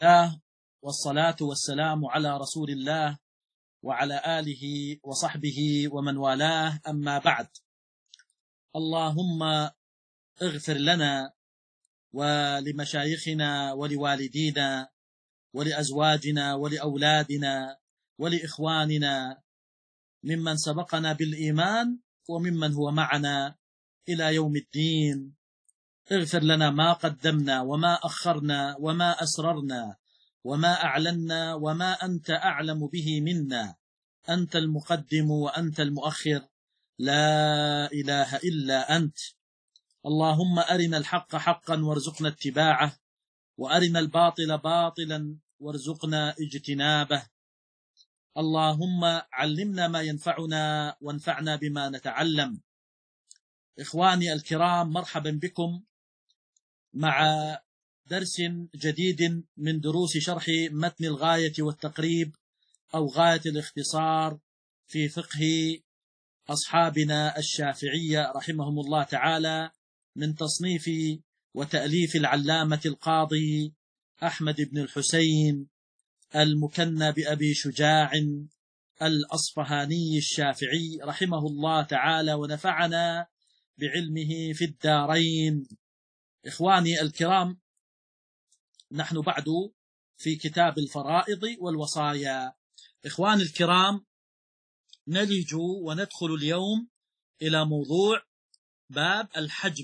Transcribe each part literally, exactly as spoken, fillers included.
الله والصلاة والسلام على رسول الله وعلى آله وصحبه ومن والاه، أما بعد. اللهم اغفر لنا ولمشايخنا ولوالدينا ولأزواجنا ولأولادنا ولإخواننا ممن سبقنا بالإيمان وممن هو معنا إلى يوم الدين. اغفر لنا ما قدمنا وما أخرنا وما أسررنا وما أعلنا وما أنت أعلم به منا، أنت المقدم وأنت المؤخر، لا إله إلا أنت. اللهم أرنا الحق حقا وارزقنا اتباعه، وأرنا الباطل باطلا وارزقنا اجتنابه. اللهم علمنا ما ينفعنا وانفعنا بما نتعلم. إخواني الكرام، مرحبا بكم مع درس جديد من دروس شرح متن الغاية والتقريب أو غاية الاختصار في فقه أصحابنا الشافعية رحمهم الله تعالى، من تصنيف وتأليف العلامة القاضي أحمد بن الحسين المكنى بأبي شجاع الأصفهاني الشافعي رحمه الله تعالى، ونفعنا بعلمه في الدارين. إخواني الكرام، نحن بعد في كتاب الفرائض والوصايا. إخواني الكرام، نلج وندخل اليوم إلى موضوع باب الحجب.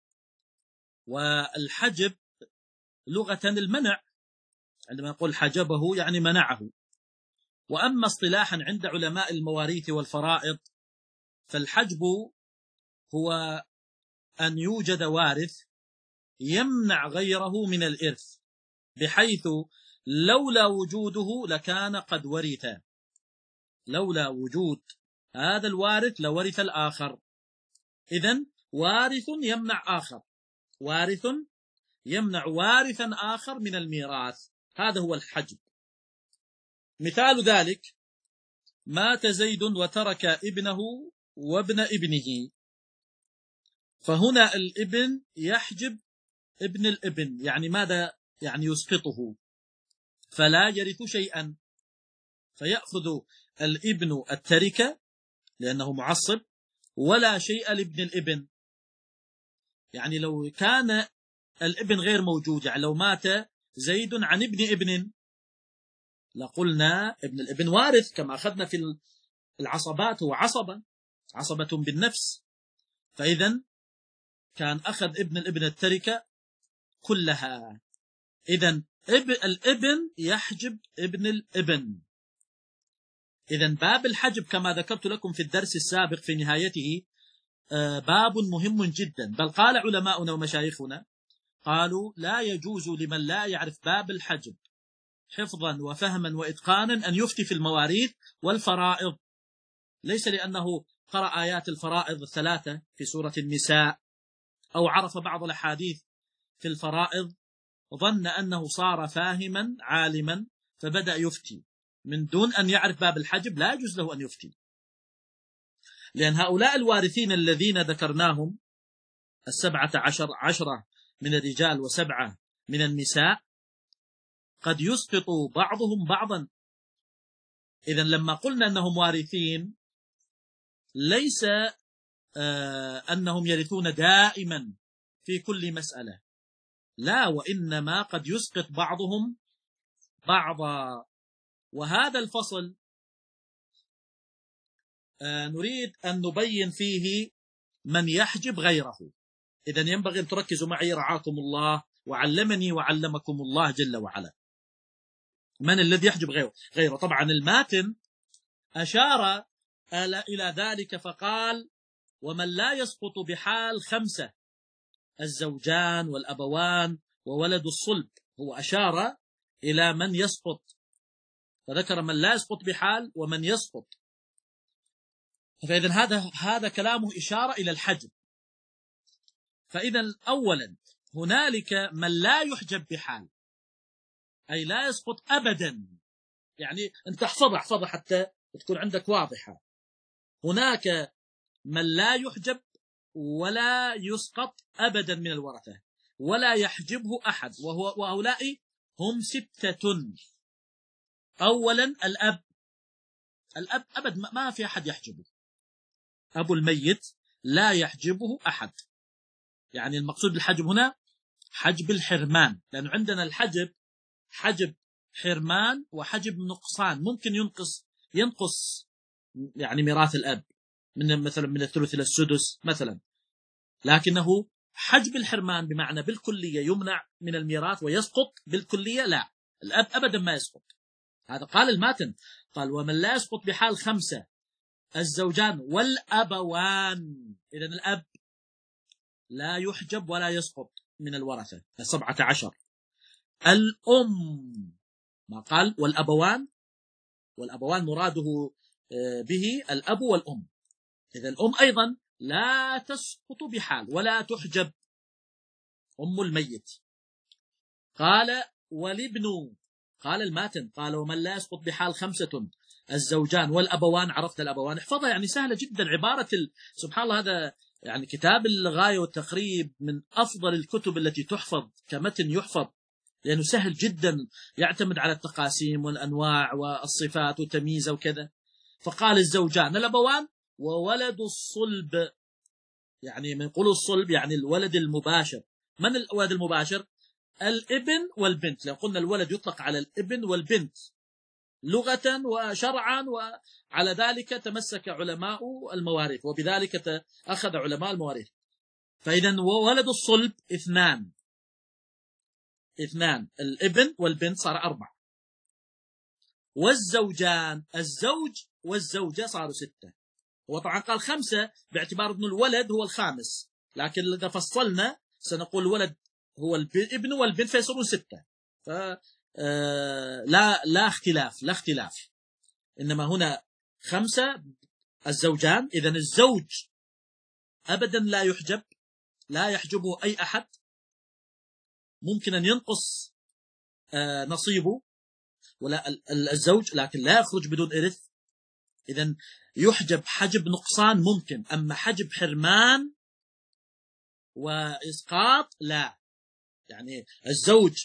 والحجب لغة المنع، عندما نقول حجبه يعني منعه. وأما اصطلاحا عند علماء المواريث والفرائض، فالحجب هو أن يوجد وارث يمنع غيره من الإرث، بحيث لولا وجوده لكان قد ورث. لولا وجود هذا الوارث لورث الآخر. إذن وارث يمنع آخر، وارث يمنع وارثا آخر من الميراث، هذا هو الحجب. مثال ذلك: مات زيد وترك ابنه وابن ابنه، فهنا الابن يحجب ابن الابن، يعني ماذا؟ يعني يسقطه، فلا يرث شيئا، فيأخذ الابن التركة لأنه معصب، ولا شيء لابن الابن. يعني لو كان الابن غير موجود، يعني لو مات زيد عن ابن ابن، لقلنا ابن الابن وارث، كما أخذنا في العصبات، هو عصبة عصبة بالنفس. فإذا كان أخذ ابن الابن التركة كلها. إذن الابن يحجب ابن الابن. إذن باب الحجب كما ذكرت لكم في الدرس السابق في نهايته باب مهم جدا، بل قال علماؤنا ومشايخنا، قالوا لا يجوز لمن لا يعرف باب الحجب حفظا وفهما وإتقانا أن يفتي في المواريث والفرائض، ليس لأنه قرأ آيات الفرائض الثلاثة في سورة النساء أو عرف بعض الأحاديث في الفرائض ظن أنه صار فاهما عالما فبدأ يفتي من دون أن يعرف باب الحجب. لا يجوز له أن يفتي، لأن هؤلاء الوارثين الذين ذكرناهم، السبعة عشر عشرة من الرجال وسبعة من النساء، قد يسقط بعضهم بعضا. إذن لما قلنا أنهم وارثين، ليس آه أنهم يرثون دائما في كل مسألة، لا، وإنما قد يسقط بعضهم بعضا. وهذا الفصل آه نريد أن نبين فيه من يحجب غيره. إذن ينبغي أن تركزوا معي رعاكم الله، وعلمني وعلمكم الله جل وعلا. من الذي يحجب غيره؟ غيره طبعا الماتن أشار إلى ذلك فقال: ومن لا يسقط بحال خمسة: الزوجان والأبوان وولد الصلب. هو أشار إلى من يسقط، فذكر من لا يسقط بحال ومن يسقط. فإذن هذا هذا كلامه إشارة إلى الحجب. فإذن أولا هنالك من لا يحجب بحال، أي لا يسقط أبدا. يعني أنت احفظها احفظها حتى تكون عندك واضحة. هناك من لا يحجب ولا يسقط أبدا من الورثة، ولا يحجبه أحد، وهو وهؤلاء هم ستة. أولا الأب. الأب أبد ما في أحد يحجبه، أبو الميت لا يحجبه أحد. يعني المقصود بالحجب هنا حجب الحرمان، لأنه عندنا الحجب حجب حرمان وحجب نقصان، ممكن ينقص ينقص يعني ميراث الأب من مثلا من الثلث إلى السدس مثلا، لكنه حجب الحرمان بمعنى بالكلية يمنع من الميراث ويسقط بالكلية، لا، الأب أبدا ما يسقط. هذا قال الماتن، قال ومن لا يسقط بحال خمسة الزوجان والأبوان. إذن الأب لا يحجب ولا يسقط من الورثة السبعة عشر. الأم ما قال والأبوان، والأبوان مراده به الأب والأم. إذا الأم أيضا لا تسقط بحال ولا تحجب، أم الميت. قال والابن، قال الماتن، قال ومن لا يسقط بحال خمسة الزوجان والأبوان. عرفت الأبوان، احفظها، يعني سهلة جدا عبارة ال... سبحان الله، هذا يعني كتاب الغاية والتقريب من أفضل الكتب التي تحفظ كمتن يحفظ، لأنه سهل جدا، يعتمد على التقاسيم والأنواع والصفات وتمييزه وكذا. فقال الزوجان الأبوان وولد الصلب، يعني من قول الصلب يعني الولد المباشر. من الولد المباشر؟ الابن والبنت. لو قلنا الولد يطلق على الابن والبنت لغة وشرعا، وعلى ذلك تمسك علماء المواريث، وبذلك أخذ علماء المواريث. فإذا ولد الصلب اثنان، اثنان الابن والبنت صار أربعة، والزوجان الزوج والزوجة صاروا ستة. هو طبعا قال خمسة باعتبار أن الولد هو الخامس، لكن إذا فصلنا سنقول الولد هو الابن والبنت فيصيرون ستة. ف لا لا اختلاف لا اختلاف إنما هنا خمسة الزوجان. إذن الزوج أبدا لا يحجب، لا يحجبه أي أحد، ممكن أن ينقص نصيبه ولا الزوج، لكن لا يخرج بدون إرث. إذن يحجب حجب نقصان ممكن، أما حجب حرمان وإسقاط لا. يعني الزوج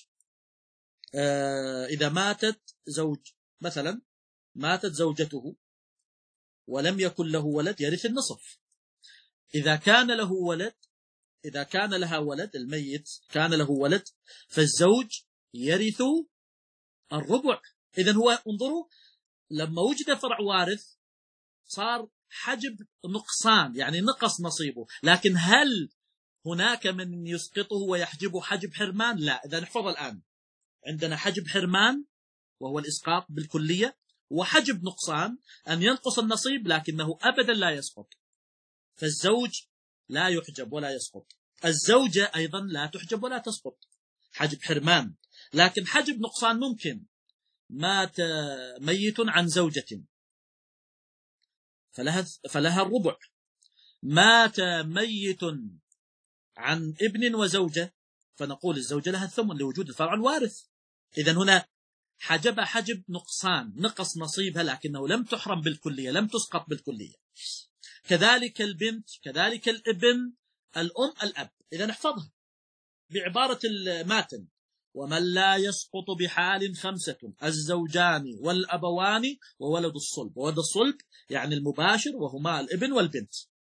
إذا ماتت زوج مثلا، ماتت زوجته ولم يكن له ولد يرث النصف. إذا كان له ولد، إذا كان لها ولد، الميت كان له ولد، فالزوج يرث الربع. إذن هو انظروا، لما وجد فرع وارث صار حجب نقصان، يعني نقص نصيبه. لكن هل هناك من يسقطه ويحجبه حجب حرمان؟ لا. إذا نحفظ الآن، عندنا حجب حرمان وهو الإسقاط بالكلية، وحجب نقصان أن ينقص النصيب لكنه أبدا لا يسقط. فالزوج لا يحجب ولا يسقط، الزوجة أيضا لا تحجب ولا تسقط، حجب حرمان. لكن حجب نقصان ممكن، مات ميت عن زوجة فلها, فلها الربع، مات ميت عن ابن وزوجة فنقول الزوجة لها الثمن لوجود الفرع الوارث. إذن هنا حجب حجب نقصان، نقص نصيبها لكنه لم تحرم بالكلية، لم تسقط بالكلية. كذلك البنت، كذلك الابن، الأم، الأب. إذا نحفظها بعبارة الماتن، ومن لا يسقط بحال خمسة الزوجان والأبوان وولد الصلب. وولد الصلب يعني المباشر وهما الابن والبنت.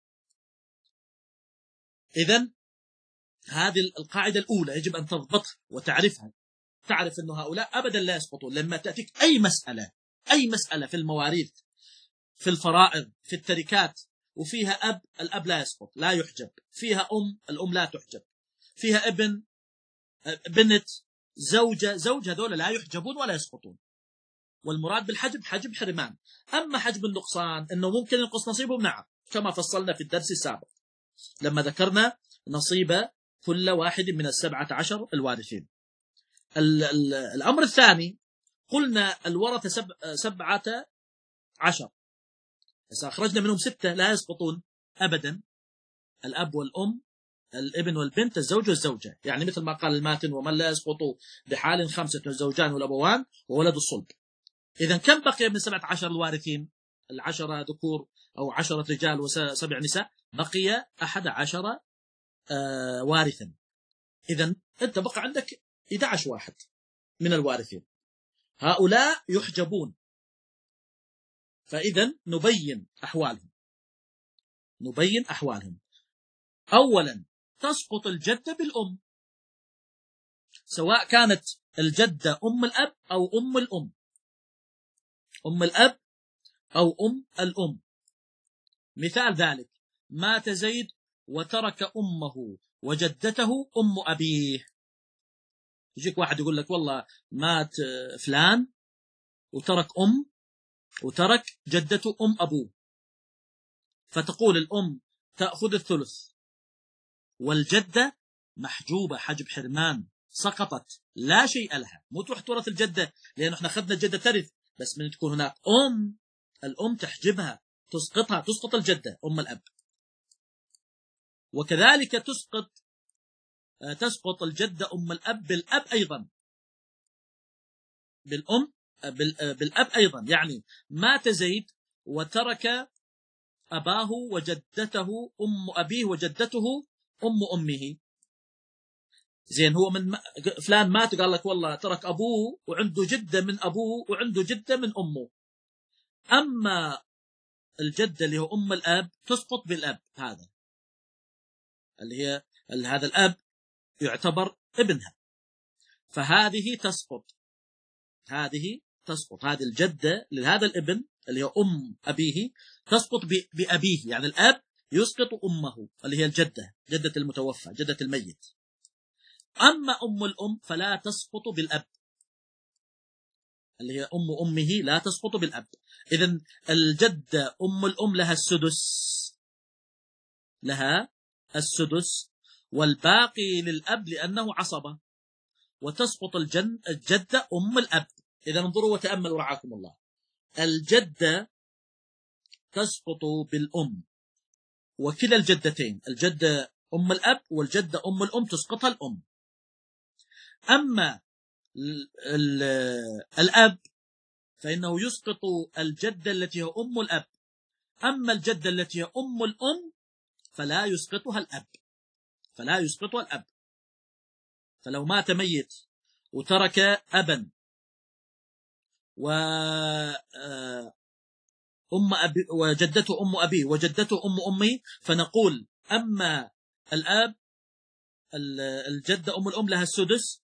إذن هذه القاعدة الأولى يجب أن تضبطها وتعرفها، تعرف أن هؤلاء أبدا لا يسقطون. لما تأتيك أي مسألة، أي مسألة في المواريث، في الفرائض، في التركات، وفيها أب، الأب لا يسقط لا يحجب، فيها أم، الأم لا تحجب، فيها ابن، بنت، زوجة، زوج، هذول لا يحجبون ولا يسقطون. والمراد بالحجب حجب حرمان. أما حجب النقصان أنه ممكن ينقص نصيبهم، نعم، كما فصلنا في الدرس السابق لما ذكرنا نصيب كل واحد من السبعة عشر الوارثين. الأمر الثاني، قلنا الورثة سب... سبعة عشر، بس أخرجنا منهم ستة لا يسقطون أبدا، الأب والأم، الابن والبنت، الزوج والزوجة. يعني مثل ما قال الماتن، ومن لا يسقط بحال خمسة الزوجان والأبوان وولد الصلب. إذن كم بقي من سبعة عشر الوارثين؟ العشرة ذكور أو عشرة رجال وسبع نساء، بقي أحد عشر آه وارثا. إذن أنت بقى عندك إحدى عشر واحد. من الوارثين، هؤلاء يحجبون. فإذا نبين أحوالهم نبين أحوالهم أولا تسقط الجدة بالأم، سواء كانت الجدة أم الأب أو أم الأم، أم الأب أو أم الأم. مثال ذلك: مات زيد وترك أمه وجدته أم أبيه. يجيك واحد يقول لك والله مات فلان وترك أم وترك جدته أم أبوه، فتقول الأم تأخذ الثلث، والجدة محجوبة حجب حرمان، سقطت لا شيء لها، مو تروح تورث الجدة، لأنه احنا أخذنا الجدة ترث، بس من تكون هناك أم، الأم تحجبها، تسقطها، تسقط الجدة أم الأب. وكذلك تسقط تسقط الجدة أم الأب بالأب أيضا، بالأم بالأب أيضا. يعني مات زيد وترك أباه وجدته أم أبيه وجدته أم أمه. زين، هو من فلان مات قال لك والله ترك أبوه وعنده جدة من أبوه وعنده جدة من أمه. أما الجدة اللي هو أم الأب تسقط بالأب، هذا اللي هي هذا الأب يعتبر ابنها، فهذه تسقط هذه تسقط هذه الجدة لهذا الابن اللي هو أم أبيه تسقط بأبيه، يعني الأب يسقط أمه اللي هي الجدة، جدة المتوفى، جدة الميت. أما أم الأم فلا تسقط بالأب، اللي هي أم أمه لا تسقط بالأب. إذن الجدة أم الأم لها السدس لها السدس والباقي للأب لأنه عصبة، وتسقط الجن الجدة أم الأب. إذا انظروا وتأملوا رعاكم الله، الجدة تسقط بالأم، وكلا الجدتين، الجدة أم الأب والجدة أم الأم تسقطها الأم. أما ال ال الأب فإنه يسقط الجدة التي هي أم الأب، أما الجدة التي هي أم الأم فلا يسقطها الأب فلا يسقطها الأب. فلو مات ميت وترك أبا و أم أبي وجدته أم أبيه وجدته أم أمه، فنقول أما الأب الجدة أم الأم لها السدس،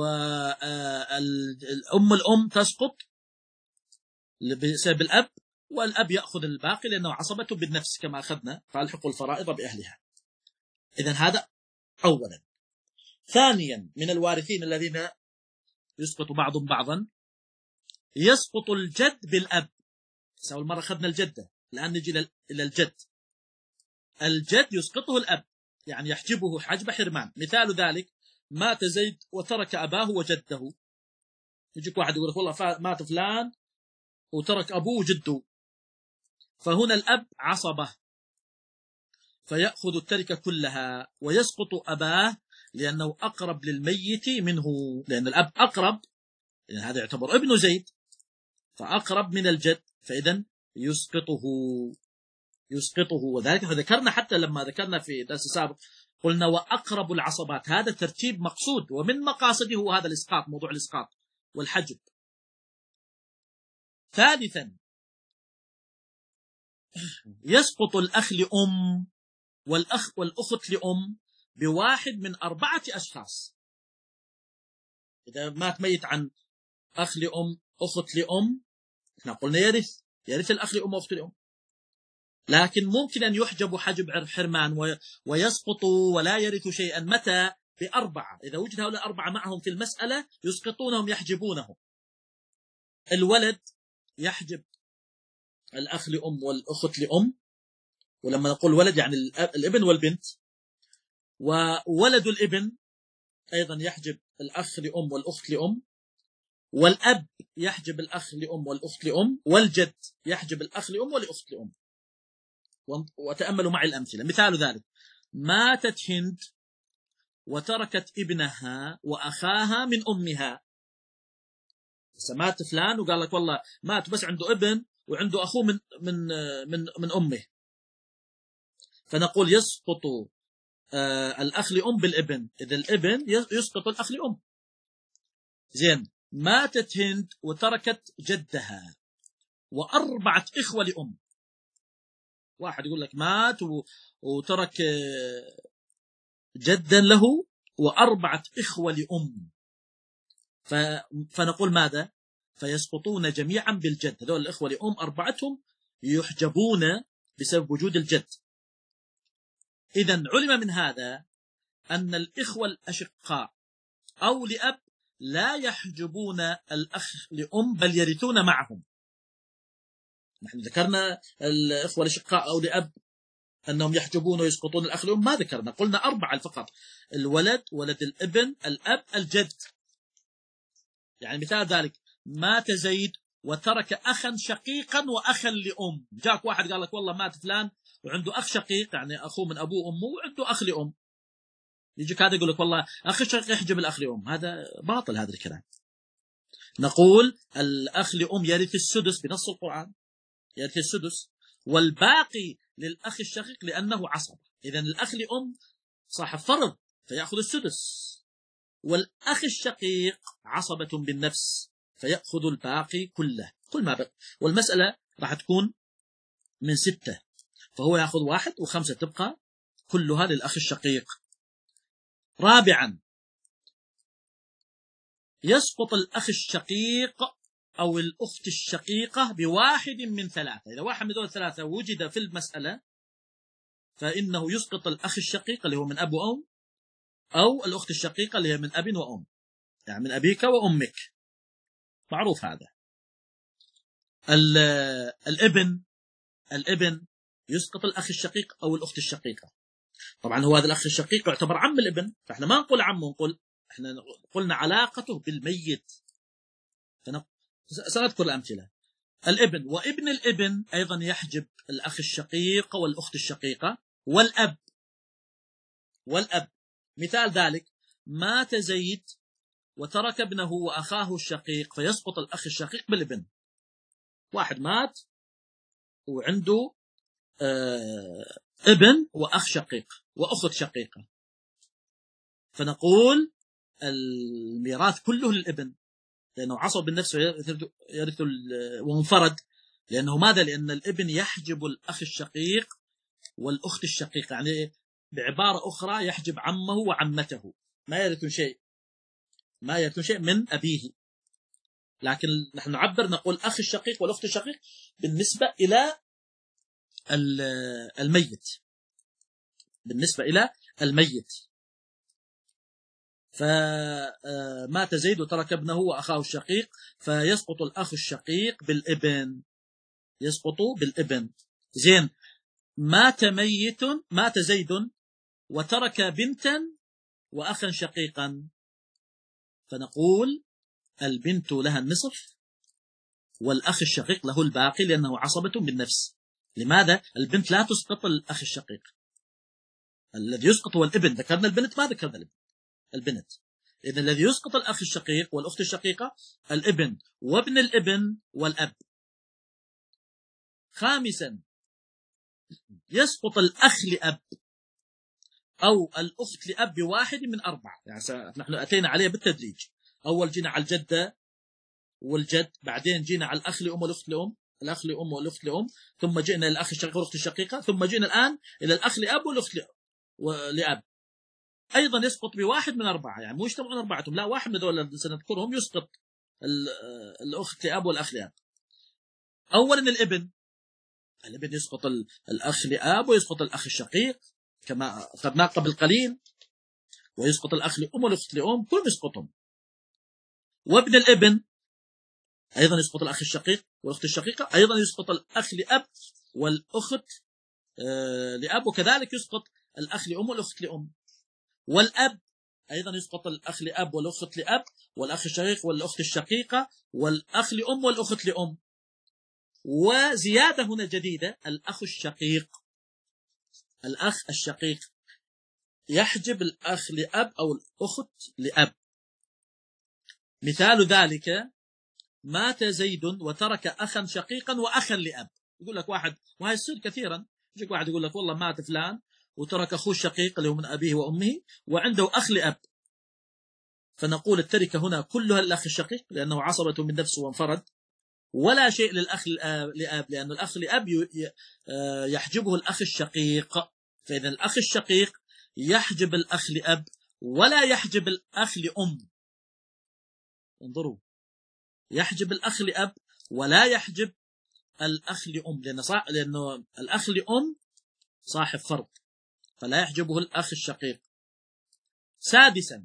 والأم الأم تسقط بسبب الأب، والأب يأخذ الباقي لأنه عصبته بالنفس كما أخذنا، فألحقوا الفرائض بأهلها. إذن هذا أولا. ثانيا، من الوارثين الذين يسقط بعضهم بعضا، يسقط الجد بالأب. أول مرة أخذنا الجدة، الآن نجي إلى الجد. الجد يسقطه الأب، يعني يحجبه حجب حرمان. مثال ذلك: مات زيد وترك أباه وجده. يجيك واحد يقول والله مات فلان وترك أبوه وجده، فهنا الأب عصبة فيأخذ التركة كلها، ويسقط أباه لأنه أقرب للميت منه، لأن الأب أقرب، يعني هذا يعتبر ابن زيد فأقرب من الجد، فإذن يسقطه يسقطه وذلك فذكرنا حتى لما ذكرنا في درس السابق قلنا وأقرب العصبات، هذا ترتيب مقصود، ومن مقاصده هو هذا الإسقاط، موضوع الإسقاط والحجب. ثالثا، يسقط الأخ لأم والأخ والأخت لأم بواحد من أربعة أشخاص. إذا مات ميت عن أخ لأم أخت لأم، احنا قلنا يرث يرث الأخ لأم وأخت لأم، لكن ممكن أن يحجب حجب حرمان ويسقط ولا يرث شيئا. متى؟ بأربعة، إذا وجد هؤلاء الأربعة معهم في المسألة يسقطونهم يحجبونهم. الولد يحجب الأخ لأم والأخت لأم، ولما نقول ولد يعني الابن والبنت، وولد الابن أيضا يحجب الأخ لأم والأخت لأم، والأب يحجب الأخ لأم والأخت لأم، والجد يحجب الأخ لأم والأخت لأم. وتأملوا معي الأمثلة. مثال ذلك: ماتت هند وتركت ابنها وأخاها من أمها. مات فلان وقال لك والله مات بس عنده ابن وعنده أخوه من من من من أمه، فنقول يسقط آه الأخ لأم بالابن، إذا الابن يسقط الأخ لأم. زين، ماتت هند وتركت جدها وأربعة إخوة لأم. واحد يقول لك مات وترك جدا له وأربعة إخوة لأم، فنقول ماذا؟ فيسقطون جميعا بالجد. هذول الإخوة لأم أربعتهم يحجبون بسبب وجود الجد. إذن علم من هذا أن الإخوة الأشقاء أو لأب لا يحجبون الأخ لأم بل يرثون معهم. نحن ذكرنا الإخوة الأشقاء أو لأب أنهم يحجبون ويسقطون الأخ لأم، ما ذكرنا، قلنا أربعة فقط: الولد، ولد الابن، الأب، الجد. يعني مثال ذلك: مات زيد وترك أخا شقيقا وأخا لأم. جاك واحد قال لك والله مات فلان وعنده أخ شقيق، يعني أخوه من أبوه وأمه، وعنده أخ لأم. يجيك هذا يقول لك والله أخ الشقيق يحجب الأخ لأم. هذا باطل هذا الكلام. نقول الأخ لأم يرث السدس بنص القرآن، يرث السدس، والباقي للأخ الشقيق لأنه عصب. إذن الأخ لأم صاحب فرض فيأخذ السدس، والأخ الشقيق عصبة بالنفس فيأخذ الباقي كله، كل ما بقى. والمسألة راح تكون من ستة، فهو يأخذ واحد وخمسة تبقى كلها للأخ الشقيق. رابعا: يسقط الأخ الشقيق أو الأخت الشقيقة بواحد من ثلاثة. إذا واحد من دول الثلاثة وجد في المسألة فإنه يسقط الأخ الشقيق اللي هو من أب وأم، أو الأخت الشقيقة اللي هي من أب وأم، يعني من أبيك وأمك، معروف هذا. الابن الابن يسقط الأخ الشقيق أو الأخت الشقيقة. طبعا هو هذا الأخ الشقيق يعتبر عم الابن، فإحنا ما نقول عمه، نقول إحنا قلنا علاقته بالميت. سنذكر الأمثلة: الابن وابن الابن أيضا يحجب الأخ الشقيق والأخت الشقيقة، والأب والأب مثال ذلك: مات زيد وترك ابنه وأخاه الشقيق فيسقط الأخ الشقيق بالابن. واحد مات وعنده آه ابن وأخ شقيق وأخت شقيقة، فنقول الميراث كله للابن لأنه عصب بالنفس يرث ومنفرد. لأنه ماذا؟ لأن الابن يحجب الأخ الشقيق والأخت الشقيقة، يعني بعبارة أخرى يحجب عمه وعمته، ما يرث شيء ما يرث شيء من أبيه. لكن نحن نعبر نقول أخ الشقيق والأخت الشقيق بالنسبة إلى الميت، بالنسبة إلى الميت. فمات زيد وترك ابنه وأخاه الشقيق فيسقط الأخ الشقيق بالابن، يسقط بالابن. زين، مات ميت مات زيد وترك بنتا وأخا شقيقا، فنقول البنت لها النصف والأخ الشقيق له الباقي لأنه عصبة بالنفس. لماذا؟ البنت لا تسقط الأخ الشقيق، الذي يسقط هو الابن. ذكرنا البنت ما ذكرنا الابن البنت. إذن الذي يسقط الأخ الشقيق والأخت الشقيقة الابن وابن الابن والأب. خامسا: يسقط الأخ لأب أو الأخت لأب بواحد من أربعة. يعني نحن أتينا عليه بالتدريج، أول جينا على الجدة والجد، بعدين جينا على الأخ لأم والأخت لأم، الأخ لأم والأخت لأم، ثم جئنا إلى الأخ الشقيق والأخت الشقيقة، ثم جئنا الآن إلى الأخ لأب والأخت لأب. أيضا يسقط بواحد من أربعة، يعني مو يجتمعون أربعتهم، لا، واحد من دول الذين سنذكرهم يسقط الأخت لأب والأخ لأب. أولا الابن الابن يسقط الأخ لأب ويسقط الأخ الشقيق كما أخذنا قبل قليل، ويسقط الأخ لأم والأخت لأم، كلهم يسقطهم. وابن الابن أيضا يسقط الأخ الشقيق والأخت الشقيقة، أيضا يسقط الأخ لأب والأخت لأب، وكذلك يسقط الأخ لأم والأخت لأم. والأب أيضا يسقط الأخ لأب والأخت لأب والأخ الشقيق والأخت الشقيقة والأخ لأم والأخت لأم. وزيادة هنا جديدة: الأخ الشقيق الأخ الشقيق يحجب الأخ لأب أو الأخت لأب. مثال ذلك: مات زيد وترك أخا شقيقا وأخا لأب. يقول لك واحد، وهي يصير كثيرا، يجيك واحد يقول لك والله مات فلان وترك أخوه الشقيق اللي هو من أبيه وأمه وعنده أخ لأب، فنقول التركة هنا كلها للأخ الشقيق لأنه عصبة من نفسه وانفرد، ولا شيء للأخ لأب لأن الأخ لأب يحجبه الأخ الشقيق. فإذا الأخ الشقيق يحجب الأخ لأب ولا يحجب الأخ لأم. انظروا، يحجب الأخ لأب ولا يحجب الأخ لأم، لأن صح... لأنه الأخ لأم صاحب فرض فلا يحجبه الأخ الشقيق. سادسا،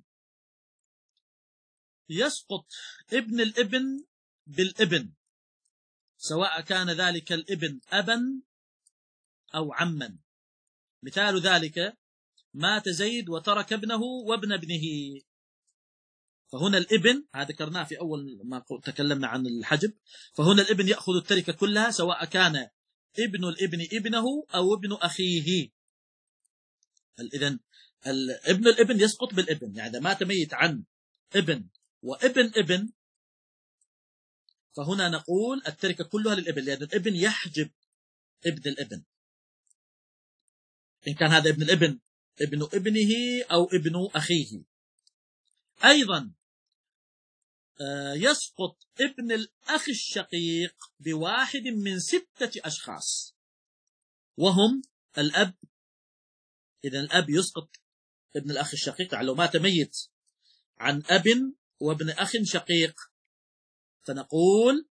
يسقط ابن الابن بالابن سواء كان ذلك الابن أبا أو عما. مثال ذلك: مات زيد وترك ابنه وابن ابنه. فهنا الابن، هذا ذكرناه في أول ما تكلمنا عن الحجب، فهنا الابن يأخذ التركة كلها سواء كان ابن الابن ابنه أو ابن أخيه. إذن ابن الابن يسقط بالابن، يعني إذا مات ميت عن ابن وابن ابن فهنا نقول التركة كلها للابن، لأن الابن يحجب ابن الابن، إن كان هذا ابن الابن ابن ابنه أو ابن أخيه. أيضا يسقط ابن الأخ الشقيق بواحد من ستة أشخاص وهم الأب. إذن الأب يسقط ابن الأخ الشقيق، يعني لو مات ميت عن أب وابن أخ شقيق فنقول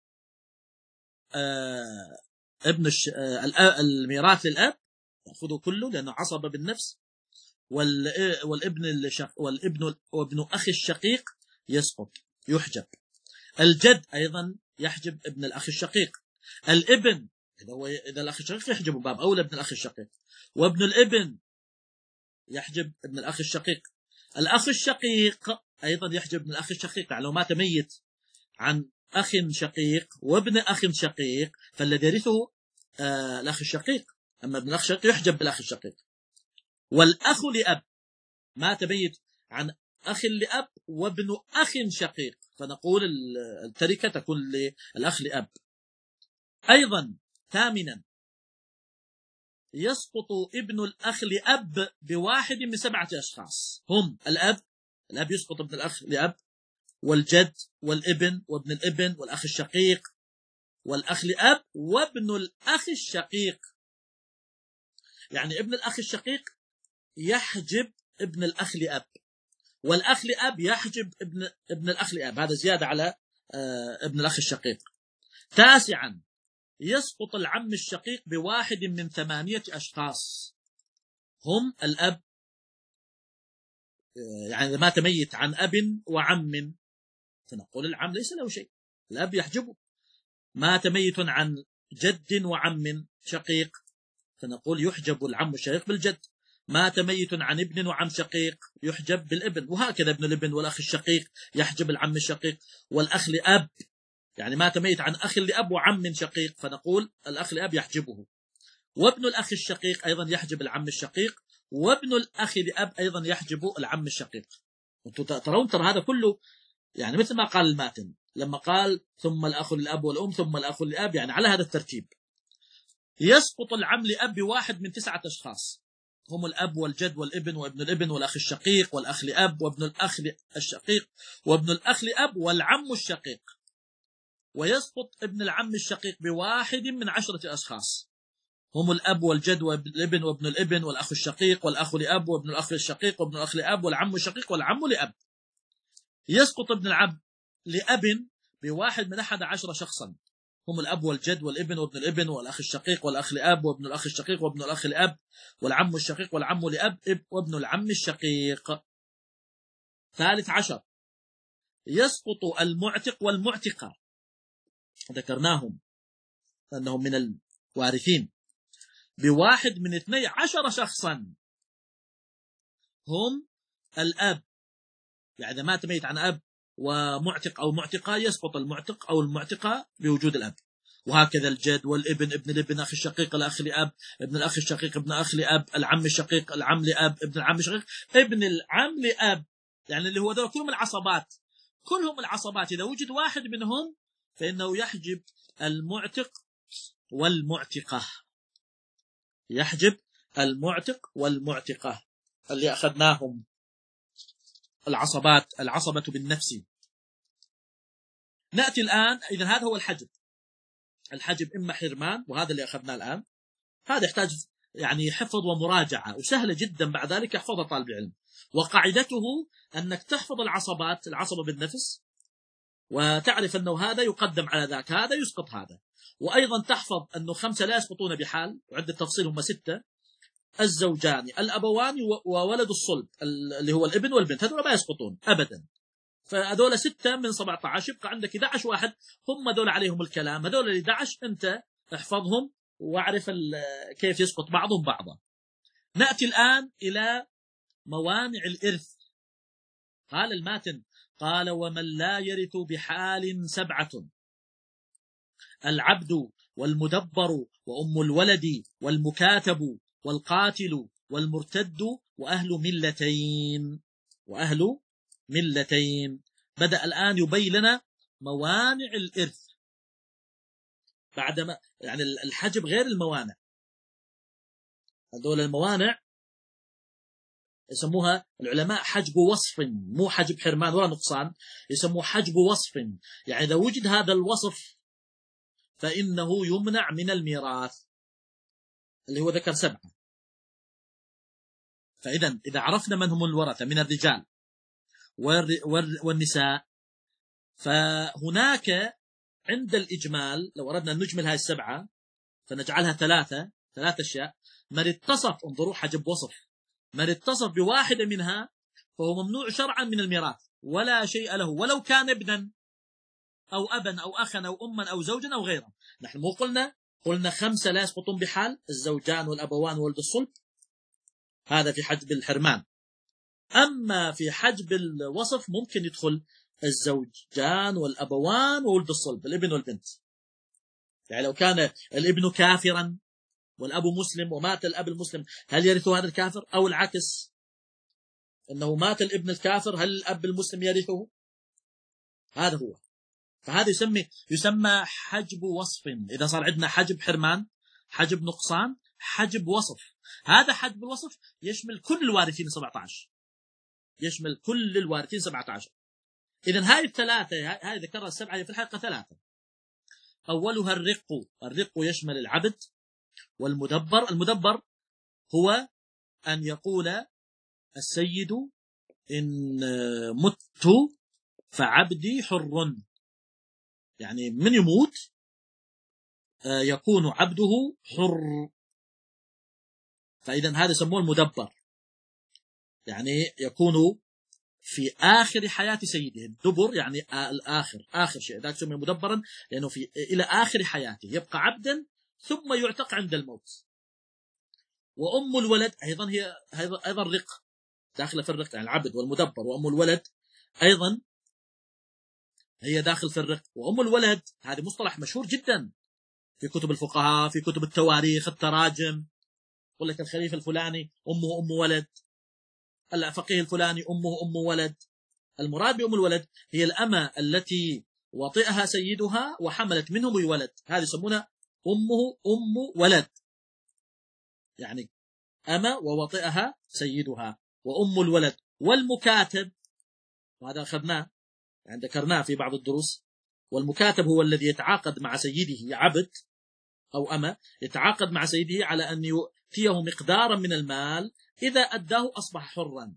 آه ابن الش... آه الميراث للأب يأخذه كله لأنه عصب بالنفس، والابن الشق... والابن وابن أخ الشقيق يسقط يحجب. الجد أيضا يحجب ابن الأخ الشقيق. الابن إذا هو إذا الأخ الشقيق يحجب باب أولى ابن الأخ الشقيق، وابن الابن يحجب ابن الأخ الشقيق. الأخ الشقيق أيضا يحجب ابن الأخ الشقيق، يعني لو مات ميت عن أخ شقيق وابن أخ شقيق فالذي يرثه آه الأخ الشقيق، أما ابن الأخ الشقيق يحجب بالأخ الشقيق. والأخ لأب مات ميت عن أخ لأب وابن أخ شقيق فنقول التركة تكون للأخ لأب. أيضا ثامنا، يسقط ابن الأخ لأب بواحد من سبعة أشخاص هم الأب، الأب يسقط ابن الأخ لأب، والجد والابن وابن الابن والأخ الشقيق والأخ لأب وابن الأخ الشقيق. يعني ابن الأخ الشقيق يحجب ابن الأخ لأب، والأخ لأب يحجب ابن ابن الأخ لأب، هذا زيادة على ابن الأخ الشقيق. تاسعا، يسقط العم الشقيق بواحد من ثمانية أشخاص هم الأب، يعني ما تميت عن أب وعم فنقول العم ليس له شيء، الأب يحجبه. ما تميت عن جد وعم شقيق فنقول يحجب العم الشقيق بالجد. ما تميت عن ابن وعم شقيق يحجب بالابن، وهكذا ابن الابن والأخ الشقيق يحجب العم الشقيق. والأخ لأب، يعني ما تميت عن أخ لأب وعم شقيق فنقول الأخ لأب يحجبه. وابن الأخ الشقيق أيضا يحجب العم الشقيق، وابن الأخ لأب أيضا يحجب العم الشقيق. وانتم ترون ترى هذا كله يعني مثل ما قال الماتن لما قال ثم الأخ للأب والأم ثم الأخ للأب، يعني على هذا الترتيب. يسقط العم لأب بواحد من تسعة أشخاص هم الأب والجد والابن وابن الابن والأخ الشقيق والأخ لأب وابن الأخ الشقيق وابن الأخ لأب والعم الشقيق. ويسقط ابن العم الشقيق بواحد من عشرة أشخاص هم الأب والجد وابن الابن وابن الابن والأخ الشقيق والأخ لأب وابن الأخ الشقيق وابن الأخ لأب والعم الشقيق والعم لأب. يسقط ابن العم لأب بواحد من أحد عشر شخصا هم الأب والجد والابن وابن الابن والأخ الشقيق والأخ لأب وابن الأخ الشقيق وابن الأخ لأب والعم الشقيق والعم لأب وابن العم الشقيق. ثالث عشر، يسقط المعتق والمعتقة، ذكرناهم أنهم من الوارثين، بواحد من اثني عشر شخصا هم الأب، يعني إذا مات ميت عن أب ومعتق أو معتقة يسقط المعتق أو المعتقة بوجود الأب. وهكذا الجد والابن ابن الابن أخ الشقيق الأخ لأب ابن الأخ الشقيق ابن أخ لأب العم الشقيق العم لأب ابن العم الشقيق ابن العم لأب، يعني اللي هو ذول كلهم العصبات، كلهم العصبات إذا وجد واحد منهم فإنه يحجب المعتق والمعتقة، يحجب المعتق والمعتقة اللي أخذناهم العصبات العصبة بالنفس. نأتي الآن، إذن هذا هو الحجب. الحجب إما حرمان، وهذا اللي أخذناه الآن، هذا يحتاج يعني حفظ ومراجعة، وسهلة جدا بعد ذلك يحفظها طالب العلم. وقاعدته أنك تحفظ العصبات، العصبة بالنفس، وتعرف أنه هذا يقدم على ذاك، هذا يسقط هذا. وأيضا تحفظ أنه خمسة لا يسقطون بحال، وعند التفصيل هم ستة: الزوجان، الأبوان، وولد الصلب اللي هو الابن والبنت، هذول ما يسقطون أبدا. فهذول ستة من سبعة عشر، يبقى عندك إحدى عشر واحد، هم هذول عليهم الكلام. هذول ال إحدى عشر أنت احفظهم واعرف كيف يسقط بعضهم بعضا. نأتي الآن إلى موانع الإرث. قال الماتن: قال: ومن لا يرث بحال سبعة: العبد، والمدبر، وأم الولد، والمكاتب، والقاتل، والمرتد، وأهل ملتين. وأهل ملتين. بدأ الآن يبين لنا موانع الإرث بعدما يعني الحجب غير الموانع. هذول الموانع يسموها العلماء حجب وصف، مو حجب حرمان ولا نقصان، يسموه حجب وصف. يعني إذا وجد هذا الوصف فإنه يمنع من الميراث، اللي هو ذكر سبعة. فإذا إذا عرفنا من هم الورثة من الرجال والنساء، فهناك عند الإجمال، لو أردنا أن نجمل هذه السبعة فنجعلها ثلاثة ثلاثة أشياء: من اتصف، انظروا حجب وصف، من اتصف بواحدة منها فهو ممنوع شرعا من الميراث، ولا شيء له، ولو كان ابنا أو أبا أو أخا أو أما أو زوجا أو غيره. نحن مو قلنا قلنا خمسة لا يسقطون بحال: الزوجان والأبوان وولد الصلب، هذا في حجب الحرمان. أما في حجب الوصف ممكن يدخل الزوجان والأبوان وولد الصلب، الابن والبنت. يعني لو كان الابن كافرا والأب مسلم ومات الأب المسلم، هل يرث هذا الكافر؟ أو العكس، أنه مات الابن الكافر، هل الأب المسلم يرثه؟ هذا هو. فهذا يسمى يسمى حجب وصف. إذا صار عندنا حجب حرمان، حجب نقصان، حجب وصف. هذا حجب الوصف يشمل كل الوارثين سبعة عشر، يشمل كل الوارثين سبعة عشر. إذن هذه الثلاثة، هذه ذكرها السبعة، هي في الحقيقة ثلاثة. أولها الرق. الرق يشمل العبد والمدبر. المدبر هو أن يقول السيد: إن مت فعبدي حر. يعني من يموت يكون عبده حر. فإذا هذا يسموه المدبر، يعني يكون في آخر حياة سيده. الدبر يعني الآخر، آخر شيء، ذلك يسمى مدبرا لأنه في إلى آخر حياته يبقى عبدا ثم يعتق عند الموت. وأم الولد أيضا هي أيضا رق، داخل في الرق، يعني العبد والمدبر وأم الولد أيضا هي داخل في الرق. وأم الولد هذا مصطلح مشهور جدا في كتب الفقهاء، في كتب التواريخ، التراجم. يقول لك الخليفة الفلاني أمه أم ولد، الفقيه الفلاني أمه أم ولد. المراد بأم الولد هي الأمة التي وطئها سيدها وحملت منه بولد، هذه يسمونها أمه أم ولد، يعني أمة ووطئها سيدها وأم الولد. والمكاتب، وهذا أخذناه يعني ذكرناه في بعض الدروس، والمكاتب هو الذي يتعاقد مع سيده، عبد أو أمة، يتعاقد مع سيده على أن يؤتيه مقدارا من المال، إذا أداه أصبح حرا.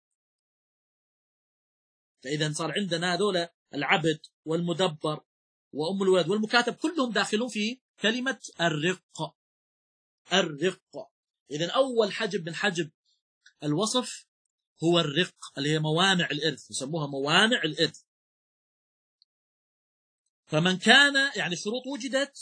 فإذا صار عندنا هذول العبد والمدبر وأم الولد والمكاتب كلهم داخلون في كلمة الرق. الرق. إذن أول حجب من حجب الوصف هو الرق، اللي هي موانع الإرث، يسموها موانع الإرث. فمن كان يعني الشروط وجدت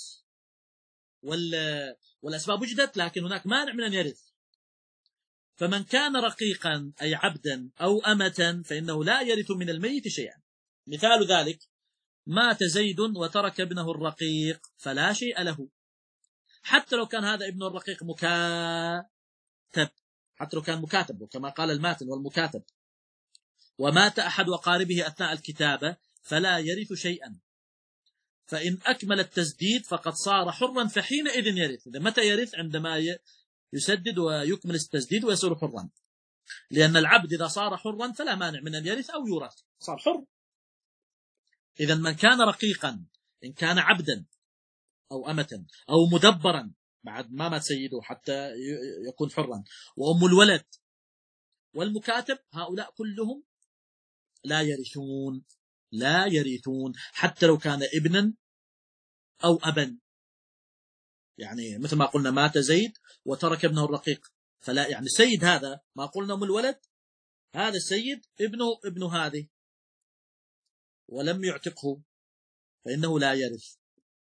والأسباب وجدت، لكن هناك مانع من أن يرث. فمن كان رقيقا أي عبدا أو أمة فإنه لا يرث من الميت شيئا. مثال ذلك: مات زيد وترك ابنه الرقيق فلا شيء له، حتى لو كان هذا ابن الرقيق مكاتب، حتى لو كان مكاتب كما قال الماتن والمكاتب. ومات أحد أقاربه أثناء الكتابة فلا يرث شيئا، فإن أكمل التسديد فقد صار حرا فحينئذ يرث. إذا متى يرث؟ عندما يسدد ويكمل التسديد ويصير حرا. لأن العبد إذا صار حرا فلا مانع من أن يرث أو يورث، صار حر. إذا من كان رقيقا إن كان عبدا أو أمة أو مدبرا بعد ما مات سيده حتى يكون حرا، وأم الولد والمكاتب، هؤلاء كلهم لا يرثون، لا يرثون حتى لو كان ابنا أو أبا. يعني مثل ما قلنا مات زيد وترك ابنه الرقيق، فلا يعني سيد هذا ما قلنا أم الولد، هذا السيد ابنه ابن هذه ولم يعتقه فإنه لا يرث.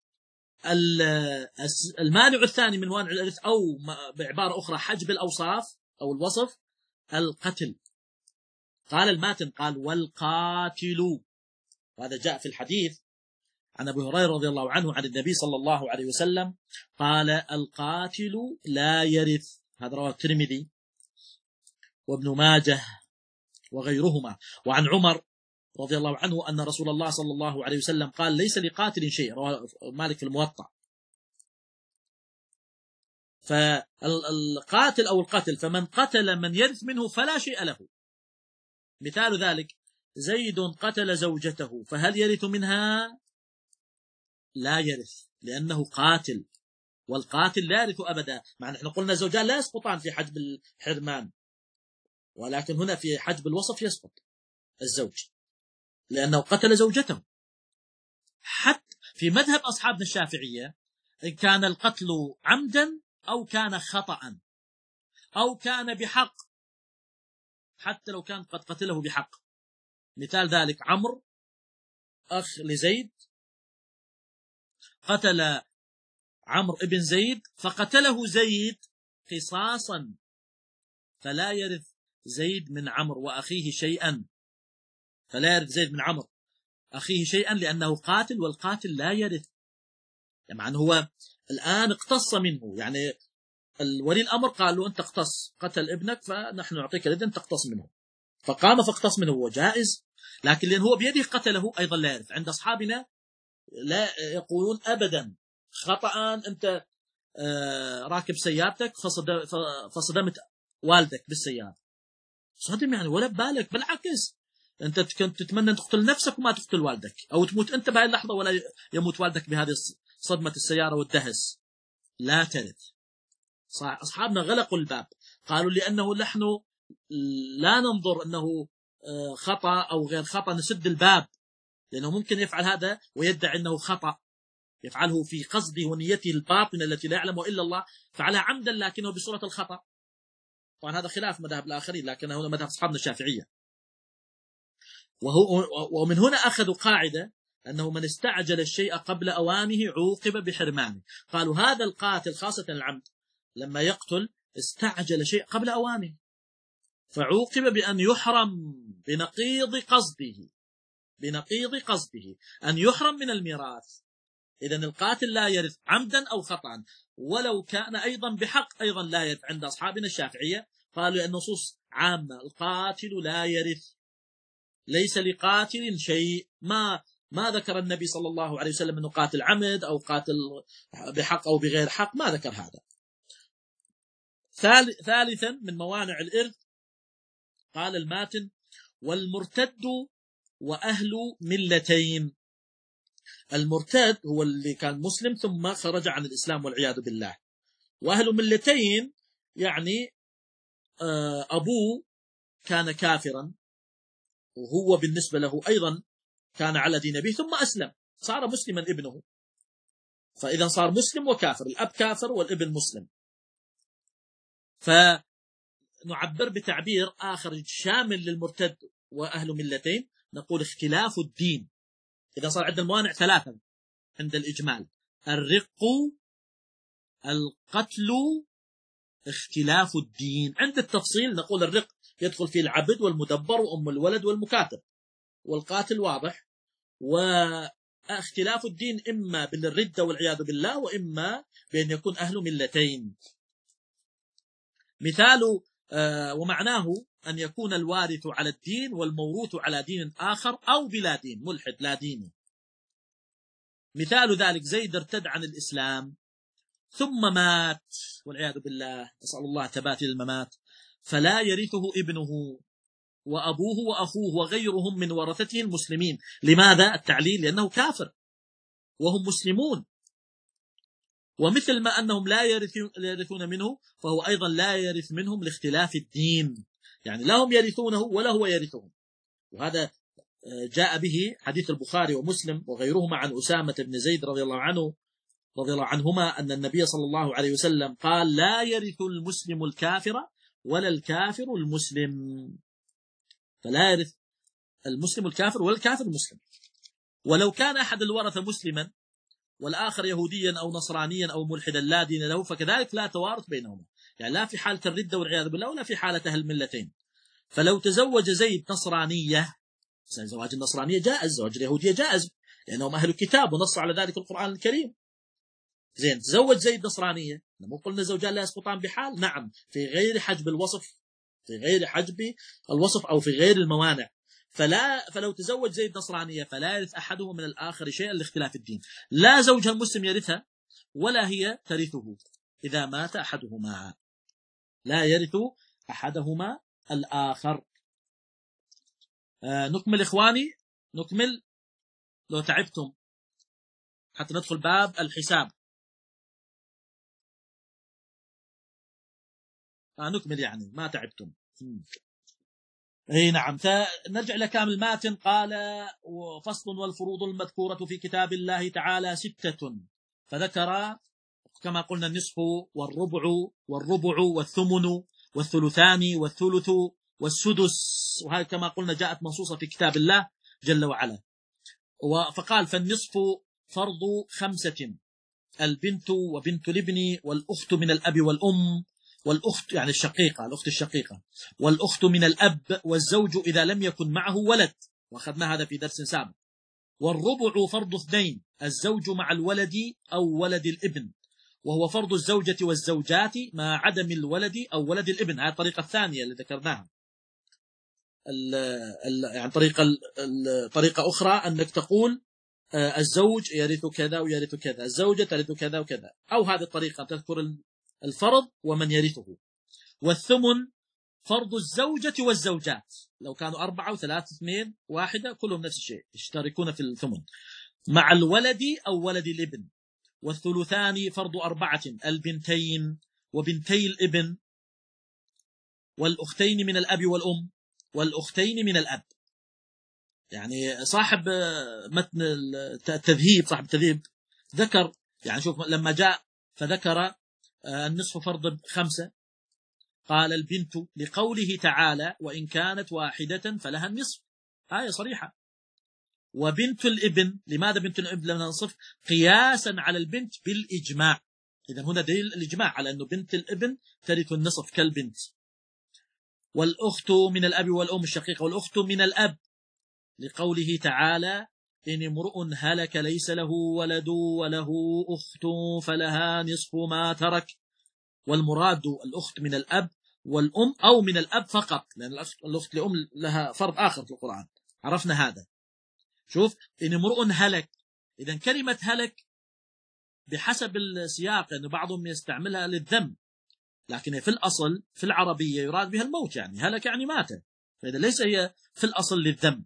المانع الثاني من موانع الإرث، أو بعبارة أخرى حجب الأوصاف أو الوصف، القتل. قال الماتن قال والقاتل، وهذا جاء في الحديث عن أبي هريرة رضي الله عنه عن النبي صلى الله عليه وسلم قال القاتل لا يرث. هذا رواه الترمذي وابن ماجه وغيرهما. وعن عمر رضي الله عنه أن رسول الله صلى الله عليه وسلم قال ليس لقاتل شيء، رواه مالك في الموطأ. فالقاتل أو القتل، فمن قتل من يرث منه فلا شيء له. مثال ذلك زيد قتل زوجته فهل يرث منها؟ لا يرث، لأنه قاتل، والقاتل لا يرث أبدا. مع نحن قلنا الزوجان لا يسقطان في حجب الحرمان، ولكن هنا في حجب الوصف يسقط الزوج لأنه قتل زوجته. حتى في مذهب أصحابنا الشافعية إن كان القتل عمدا أو كان خطأ أو كان بحق، حتى لو كان قد قتله بحق. مثال ذلك عمرو أخ لزيد قتل عمرو ابن زيد فقتله زيد قصاصا، فلا يرث زيد من عمرو وأخيه شيئا، فلا يرث زيد من عمرو أخيه شيئا لأنه قاتل، والقاتل لا يرث. يعني هو الآن اقتص منه، يعني الولي الأمر قال له أنت اقتص، قتل ابنك فنحن نعطيك الإذن تقتص منه، فقام فاقتص منه، هو جائز. لكن لأن هو بيده قتله أيضا لا يرث. عند أصحابنا لا يقولون أبدا خطأ أنت راكب سيارتك فصدمت والدك بالسيارة، صدم يعني ولا بالك، بالعكس أنت كنت تتمنى أن تقتل نفسك وما تقتل والدك، أو تموت أنت بهذه اللحظة ولا يموت والدك بهذه صدمة السيارة والدهس، لا ترث. أصحابنا غلقوا الباب، قالوا لأنه نحن لا ننظر أنه خطأ أو غير خطأ نسد الباب، لأنه ممكن يفعل هذا ويدعي أنه خطأ، يفعله في قصده ونيته الباطنة التي لا يعلمها إلا الله، فعلها عمدا لكنه بصورة الخطأ. طبعا هذا خلاف مذهب الآخرين، لكن هنا مذهب أصحابنا الشافعية. وهو ومن هنا أخذوا قاعدة أنه من استعجل الشيء قبل أوانه عوقب بحرمانه. قالوا هذا القاتل خاصة العمد لما يقتل استعجل شيء قبل أوانه فعوقب بأن يحرم بنقيض قصده، بنقيض قصده أن يحرم من الميراث. إذن القاتل لا يرث عمدا أو خطأ، ولو كان أيضا بحق أيضا لا يرث. عند أصحابنا الشافعية قالوا النصوص عامة، القاتل لا يرث، ليس لقاتل شيء. ما ما ذكر النبي صلى الله عليه وسلم أنه قاتل عمد أو قاتل بحق أو بغير حق، ما ذكر هذا. ثالثا من موانع الإرث قال الماتن والمرتد وأهل ملتين. المرتد هو اللي كان مسلم ثم خرج عن الإسلام والعياذ بالله، وأهل ملتين يعني أبوه كان كافرا وهو بالنسبة له أيضا كان على دين أبيه ثم أسلم، صار مسلما ابنه، فإذا صار مسلم وكافر، الأب كافر والابن مسلم. فنعبر بتعبير آخر شامل للمرتد وأهل ملتين، نقول اختلاف الدين. إذا صار عندنا الموانع ثلاثة عند الإجمال: الرق، القتل، اختلاف الدين. عند التفصيل نقول الرق يدخل فيه العبد والمدبر وأم الولد والمكاتب، والقاتل واضح. واختلاف الدين إما بالردة والعياذ بالله، وإما بأن يكون أهل ملتين. مثال ومعناه أن يكون الوارث على الدين والموروث على دين آخر أو بلا دين، ملحد لا دين. مثال ذلك زيد ارتد عن الإسلام ثم مات والعياذ بالله، نسأل الله تباتي الممات، فلا يرثه ابنه وأبوه وأخوه وغيرهم من ورثته المسلمين. لماذا التعليل؟ لأنه كافر وهم مسلمون، ومثل ما أنهم لا يرثون منه فهو أيضا لا يرث منهم لاختلاف الدين، يعني لا هم يرثونه ولا هو يرثهم. وهذا جاء به حديث البخاري ومسلم وغيرهما عن أسامة بن زيد رضي الله عنه رضي الله عنهما أن النبي صلى الله عليه وسلم قال: لا يرث المسلم الكافر ولا الكافر المسلم. فلا يرث المسلم الكافر ولا الكافر المسلم. ولو كان أحد الورثة مسلما والآخر يهوديا أو نصرانيا أو ملحدا لا دين له فكذلك لا توارث بينهما، يعني لا في حالة الردة والعياذ بالله ولا في حالة أهل الملتين. فلو تزوج زيد نصرانية، زواج النصرانية جائز، زواج اليهودية جائز لأنهم أهل الكتاب ونص على ذلك القرآن الكريم. زين، تزوج زيد نصرانية، مو قلنا زوجان لا يسقطان بحال؟ نعم، في غير حجب الوصف، في غير حجب الوصف أو في غير الموانع. فلا فلو تزوج زيد نصرانية فلا يرث أحدهما من الآخر شيئا لاختلاف الدين. لا زوجها المسلم يرثها ولا هي ترثه إذا مات أحدهما، لا يرث أحدهما الآخر. آه نكمل إخواني، نكمل لو تعبتم حتى ندخل باب الحساب. آه نكمل يعني ما تعبتم. اي نعم. نرجع إلى كامل الماتن. قال: فصل: والفروض المذكورة في كتاب الله تعالى ستة، فذكر كما قلنا النصف والربع والربع والثمن والثلثان والثلث والسدس، وهذا كما قلنا جاءت منصوصة في كتاب الله جل وعلا. فقال: فالنصف فرض خمسة: البنت وبنت الابن والأخت من الأب والأم والأخت يعني الشقيقة، الأخت الشقيقة، والأخت من الأب، والزوج إذا لم يكن معه ولد، وأخذنا هذا في درس سابق. والربع فرض اثنين: الزوج مع الولد أو ولد الابن، وهو فرض الزوجة والزوجات مع عدم الولد أو ولد الابن. هذه الطريقة الثانية اللي ذكرناها. ال ال يعني طريقة طريقة أخرى أنك تقول الزوج يرث كذا ويرث كذا، الزوجة ترث كذا وكذا، أو هذه الطريقة تذكر الفرض ومن يرثه. والثمن فرض الزوجة والزوجات، لو كانوا أربعة وثلاثة اثنين واحدة كلهم نفس الشيء يشتركون في الثمن مع الولد أو ولد الابن. والثلثان فرض أربعة: البنتين وبنتي الابن والأختين من الأب والأم والأختين من الأب. يعني صاحب متن التذهيب صاحب التذهيب ذكر، يعني شوف لما جاء فذكر النصف فرض خمسة، قال: البنت لقوله تعالى: وإن كانت واحدة فلها النصف، آية صريحة. وبنت الابن، لماذا بنت الابن لها النصف؟ قياسا على البنت بالإجماع. إذن هنا دليل الإجماع على أنه بنت الابن ترث النصف كالبنت. والأخت من الأب والأم الشقيقة، والأخت من الأب لقوله تعالى: إن امرؤ هلك ليس له ولد وله أخت فلها نصف ما ترك. والمراد الأخت من الأب والأم أو من الأب فقط، لأن الأخت لأم لها فرض آخر في القرآن، عرفنا هذا. شوف، إن امرؤ هلك، إذا كلمة هلك بحسب السياق أن بعضهم يستعملها للذم، لكن في الأصل في العربية يراد بها الموت، يعني هلك يعني مات، فإذا ليس هي في الأصل للذم.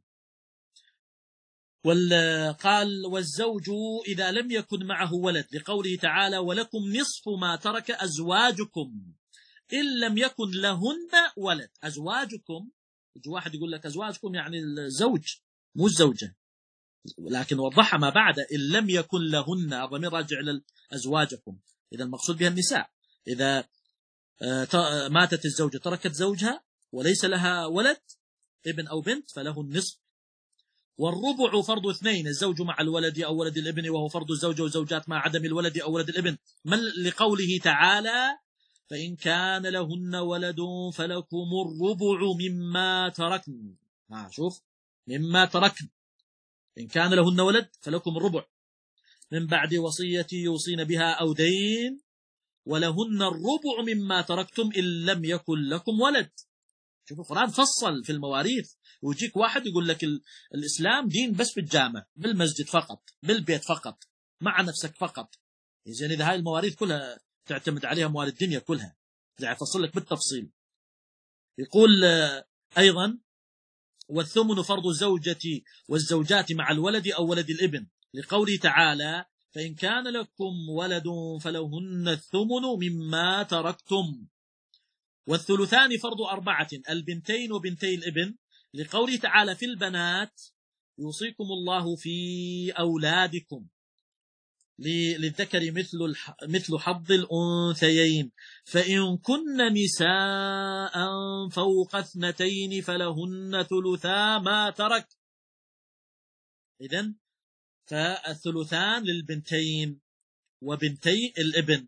قال: والزوج إذا لم يكن معه ولد لقوله تعالى: ولكم نصف ما ترك أزواجكم إن لم يكن لهن ولد. أزواجكم، واحد يقول لك أزواجكم يعني الزوج مو الزوجة، لكن وضحها ما بعد: إن لم يكن لهن، الضمير راجع إلى أزواجكم، إذا المقصود بها النساء. إذا ماتت الزوجة تركت زوجها وليس لها ولد ابن أو بنت فله النصف. والربع فرض اثنين: الزوج مع الولد أو ولد الابن، وهو فرض الزوجة والزوجات مع عدم الولد أو ولد الابن. من لقوله تعالى: فإن كان لهن ولد فلكم الربع مما تركن. ها شوف، مما تركن، إن كان لهن ولد فلكم الربع من بعد وصية يوصين بها أو دين، ولهن الربع مما تركتم إن لم يكن لكم ولد. شوف القرآن فصل في المواريث، ويجيك واحد يقول لك الإسلام دين بس في الجامع بالمسجد فقط بالبيت فقط مع نفسك فقط. إذن إذا هاي المواريث كلها تعتمد عليها موارد الدنيا كلها، إذا يفصل لك بالتفصيل. يقول أيضا والثمن فرض الزوجة والزوجات مع الولد أو ولد الابن، لقوله تعالى فإن كان لكم ولد فلهن الثمن مما تركتم. والثلثان فرض أربعة، البنتين وبنتي الابن، لقوله تعالى في البنات يوصيكم الله في أولادكم للذكر مثل مثل حظ الأنثيين، فإن كن نساء فوق اثنتين فلهن ثلثا ما ترك. إذن فالثلثان للبنتين وبنتي الابن.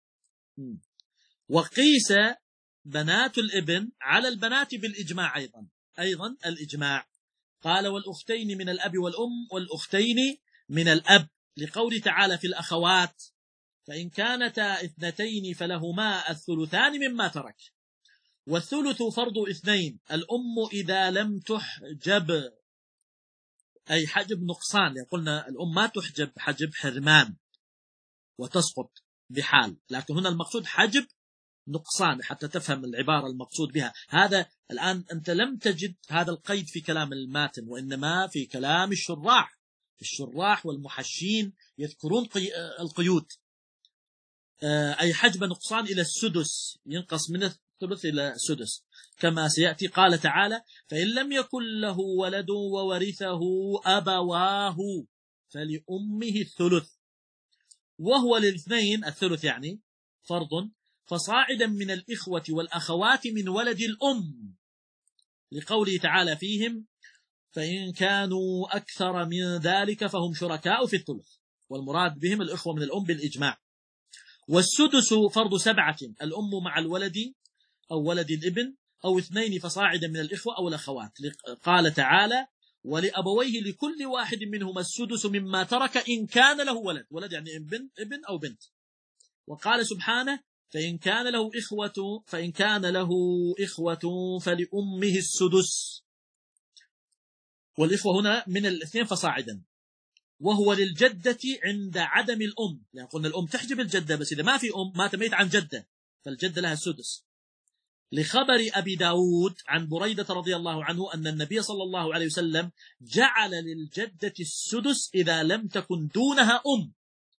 وقيس بنات الابن على البنات بالإجماع أيضا أيضا الإجماع. قال والأختين من الأب والأم والأختين من الأب، لقول تعالى في الأخوات فإن كانتا اثنتين فلهما الثلثان مما ترك. والثلث فرض اثنين، الأم إذا لم تحجب، أي حجب نقصان، يعني قلنا الأم ما تحجب حجب حرمان وتسقط بحال، لكن هنا المقصود حجب نقصان حتى تفهم العبارة المقصود بها. هذا الآن أنت لم تجد هذا القيد في كلام الماتن، وإنما في كلام الشراح الشراح والمحشين يذكرون القيود، أي حجب نقصان إلى السدس، ينقص من الثلث إلى السدس كما سيأتي. قال تعالى فإن لم يكن له ولد وورثه أبواه فلأمه الثلث، وهو للاثنين الثلث يعني فرض، فصاعدا من الإخوة والأخوات من ولد الأم، لقوله تعالى فيهم فإن كانوا أكثر من ذلك فهم شركاء في الثلث، والمراد بهم الإخوة من الأم بالإجماع. والسدس فرض سبعة، الأم مع الولد أو ولد الابن أو اثنين فصاعدا من الإخوة أو الأخوات، قال تعالى ولأبويه لكل واحد منهما السدس مما ترك إن كان له ولد، ولد يعني ابن ابن أو بنت. وقال سبحانه فإن كان له إخوة فإن كان له إخوة فلأمه السدس، والإخوة هنا من الاثنين فصاعدا. وهو للجدة عند عدم الأم، يعني قلنا الأم تحجب الجدة، بس إذا ما في أم ما تميت عن جدة فالجدة لها السدس، لخبر أبي داود عن بريدة رضي الله عنه أن النبي صلى الله عليه وسلم جعل للجدة السدس إذا لم تكن دونها أم.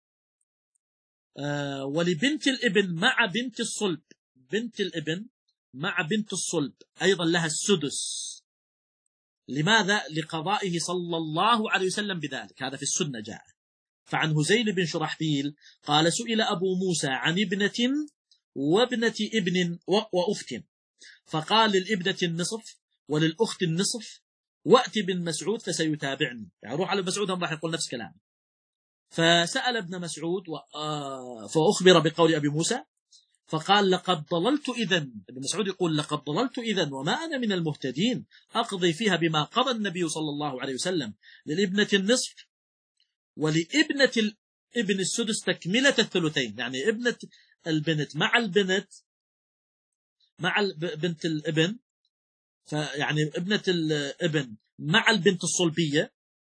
آه ولبنت الابن مع بنت الصلب، بنت الابن مع بنت الصلب أيضا لها السدس. لماذا؟ لقضائه صلى الله عليه وسلم بذلك، هذا في السنة جاء. فعن هزيل بن شرحبيل قال سئل أبو موسى عن ابنة وابنة ابن وأخت، فقال للابنة النصف وللأخت النصف، وأتي بن مسعود فسيتابعني، يعني روح على مسعود هم راح يقول نفس كلام. فسأل ابن مسعود فأخبر بقول أبي موسى فقال لقد ضللت إذن، ابن مسعود يقول لقد ضللت إذن وما أنا من المهتدين، أقضي فيها بما قضى النبي صلى الله عليه وسلم، للابنة النصف ولابنة الابن السدس تكملة الثلثين، يعني ابنة البنت مع البنت مع بنت الابن، فيعني ابنة الابن مع البنت الصلبية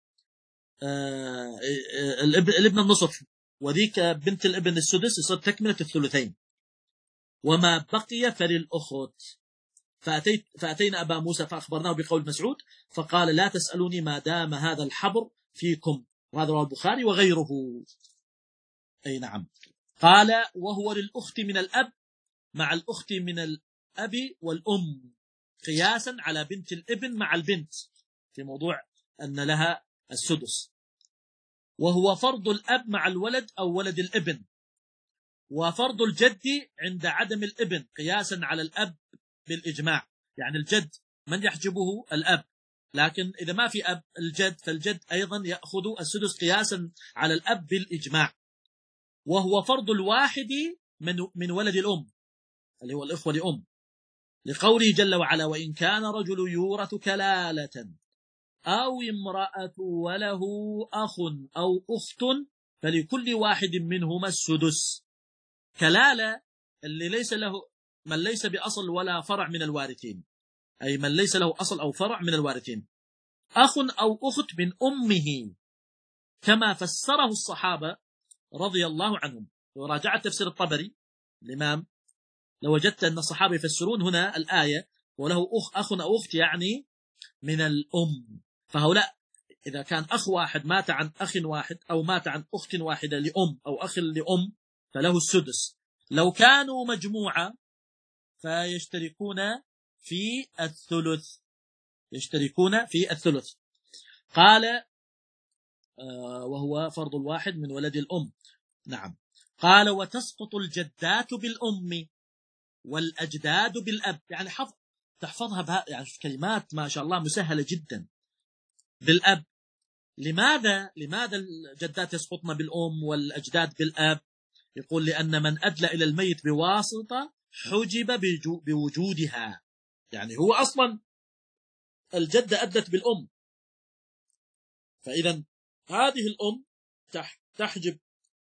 الابن النصف، وذيك بنت الابن السدس يصير تكملة الثلثين، وما بقي فللأخت. فأتيت فأتينا أبا موسى فأخبرناه بقول مسعود فقال لا تسألوني ما دام هذا الحبر فيكم، وهذا رواه البخاري وغيره. أي نعم. قال وهو للأخت من الأب مع الأخت من الأب والأم، قياسا على بنت الابن مع البنت في موضوع أن لها السدس. وهو فرض الأب مع الولد أو ولد الابن، وفرض الجد عند عدم الابن قياسا على الأب بالإجماع، يعني الجد من يحجبه الأب، لكن إذا ما في أب الجد فالجد أيضا يأخذ السدس قياسا على الأب بالإجماع. وهو فرض الواحد من من ولد الأم اللي هو الإخوة لأم، لقوله جل وعلا وإن كان رجل يورث كلالة أو امرأة وله أخ أو أخت فلكل واحد منهما السدس. كلالة اللي ليس له من ليس بأصل ولا فرع من الوارثين، أي من ليس له أصل أو فرع من الوارثين. أخ أو أخت من أمه، كما فسره الصحابة رضي الله عنهم. وراجعت تفسير الطبري الإمام لوجدت أن الصحابة يفسرون هنا الآية وله أخ أخ أو أخت يعني من الأم. فهؤلاء إذا كان أخ واحد مات عن أخ واحد أو مات عن أخت واحدة لأم أو أخ لأم فله السدس. لو كانوا مجموعة فيشتركون في الثلث، يشتركون في الثلث. قال آه وهو فرض الواحد من ولد الأم. نعم. قال وتسقط الجدات بالأم والأجداد بالأب. يعني حفظ تحفظها بها، يعني كلمات ما شاء الله مسهلة جدا. بالأب. لماذا لماذا الجدات يسقطن بالأم والأجداد بالأب؟ يقول لأن من أدلى إلى الميت بواسطة حجب بوجودها. يعني هو أصلا الجدة أدت بالأم، فإذا هذه الأم تحجب